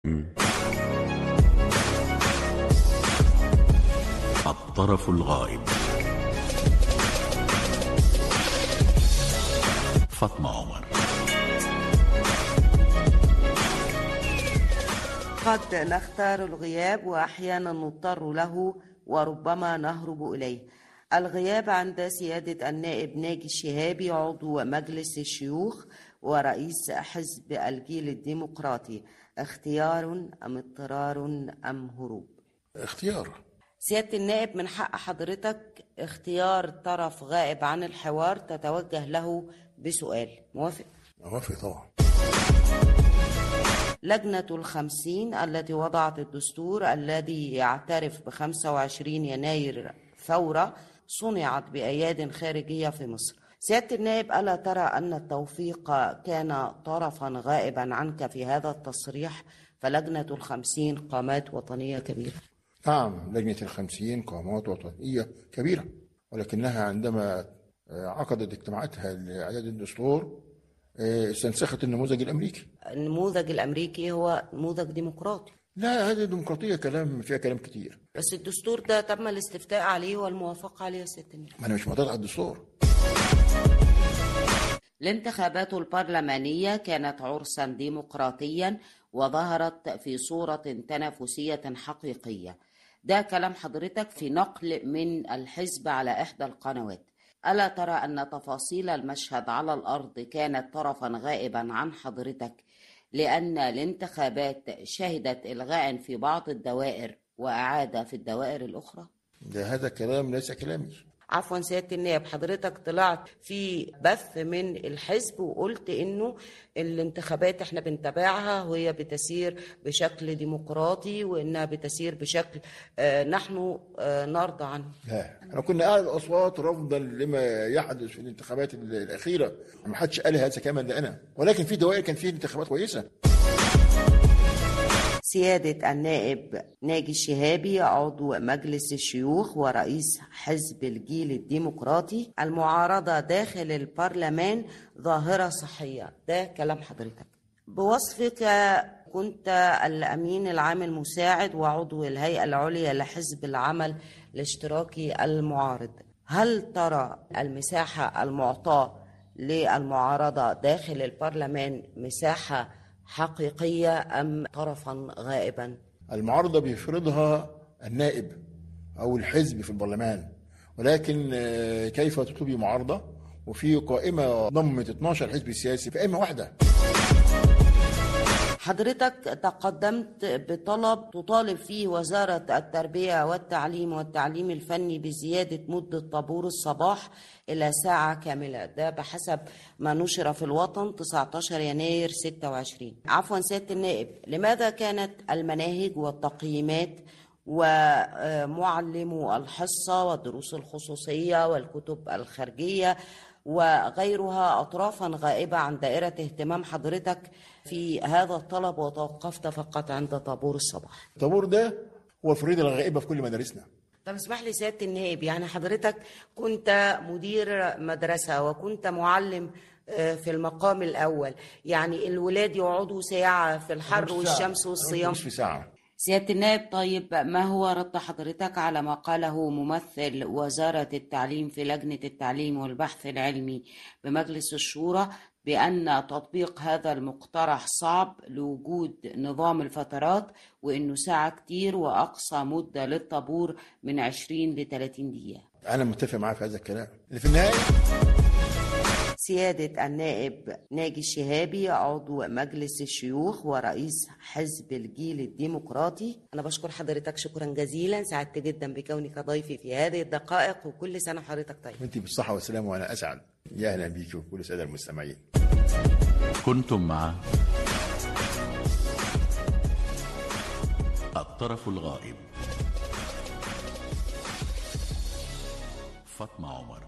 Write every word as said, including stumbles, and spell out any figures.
مم. الطرف الغائب. فاطمة عمر. قد نختار الغياب وأحيانا نضطر له وربما نهرب إليه. الغياب عند سيادة النائب ناجي الشهابي عضو مجلس الشيوخ ورئيس حزب الجيل الديمقراطي، اختيار أم اضطرار أم هروب؟ اختيار. سيادة النائب، من حق حضرتك اختيار طرف غائب عن الحوار تتوجه له بسؤال، موافق؟ موافق طبعا. لجنة الخمسين التي وضعت الدستور الذي يعترف بخمسة وعشرين يناير ثورة صنعت بأياد خارجية في مصر. سيادة النائب، ألا ترى أن التوفيق كان طرفا غائبا عنك في هذا التصريح؟ فلجنة الخمسين قامات وطنية كبيرة. نعم، لجنة الخمسين قامات وطنية كبيرة، ولكنها عندما عقدت اجتماعاتها لإعداد الدستور استنسخت النموذج الأمريكي. النموذج الأمريكي هو نموذج ديمقراطي. لا، هذه الديمقراطية كلام فيها كلام كتير. بس الدستور ده تم الاستفتاء عليه والموافقة عليه يا سيادة النائب. ما أنا مش معترض على الدستور. الانتخابات البرلمانية كانت عرسا ديمقراطيا وظهرت في صورة تنافسية حقيقية. ده كلام حضرتك في نقل من الحزب على إحدى القنوات. ألا ترى أن تفاصيل المشهد على الأرض كانت طرفا غائبا عن حضرتك، لأن الانتخابات شهدت إلغاء في بعض الدوائر وإعادة في الدوائر الأخرى؟ ده هذا كلام ليس كلامي. عفوا سيادة النائب، حضرتك طلعت في بث من الحزب وقلت إنه الانتخابات احنا بنتابعها وهي بتسير بشكل ديمقراطي وإنها بتسير بشكل آه نحن آه نرضى عنه. لا، احنا كنا أعلى الأصوات رفضا لما يحدث في الانتخابات الأخيرة. ما حدش قال هذا كمان ده أنا، ولكن في دوائر كان فيه انتخابات كويسة. سيادة النائب ناجي الشهابي عضو مجلس الشيوخ ورئيس حزب الجيل الديمقراطي، المعارضة داخل البرلمان ظاهرة صحية. ده كلام حضرتك. بوصفك كنت الأمين العام المساعد وعضو الهيئة العليا لحزب العمل الاشتراكي المعارض، هل ترى المساحة المعطاة للمعارضة داخل البرلمان مساحة حقيقية أم طرفا غائبا؟ المعارضة بيفرضها النائب أو الحزب في البرلمان، ولكن كيف تطلبي معارضة وفي قائمة ضمت اثناشر حزب سياسي في قائمة واحدة؟ حضرتك تقدمت بطلب تطالب فيه وزارة التربية والتعليم والتعليم الفني بزيادة مدة طابور الصباح إلى ساعة كاملة، ده بحسب ما نشر في الوطن تسعة عشر يناير ستة وعشرين. عفوا سيادة النائب، لماذا كانت المناهج والتقييمات ومعلمو الحصة والدروس الخصوصية والكتب الخارجية وغيرها أطرافا غائبة عن دائرة اهتمام حضرتك في هذا الطلب وتوقفت فقط عند طابور الصباح؟ الطابور ده هو الفريضة الغائبة في كل مدارسنا. طب اسمح لي سيادة النائب، يعني حضرتك كنت مدير مدرسة وكنت معلم في المقام الأول، يعني الولاد يقعدوا ساعة في الحر والشمس والصيام في ساعة. سيادة النائب، طيب ما هو رد حضرتك على ما قاله ممثل وزارة التعليم في لجنة التعليم والبحث العلمي بمجلس الشورى بأن تطبيق هذا المقترح صعب لوجود نظام الفترات وإنه ساعة كتير وأقصى مدة للطابور من عشرين ل ثلاثين دقيقة؟ أنا متفق معاه في هذا الكلام. اللي في النهاية سيادة النائب ناجي الشهابي عضو مجلس الشيوخ ورئيس حزب الجيل الديمقراطي، أنا بشكر حضرتك شكرا جزيلا، سعدت جدا بكونك ضيفي في هذه الدقائق، وكل سنة حضرتك طيب. وانت بالصحة والسلامة وأنا أسعد. يا أهلا بيك وكل سادة المستمعين. كنتم مع الطرف الغائب. فاطمة عمر.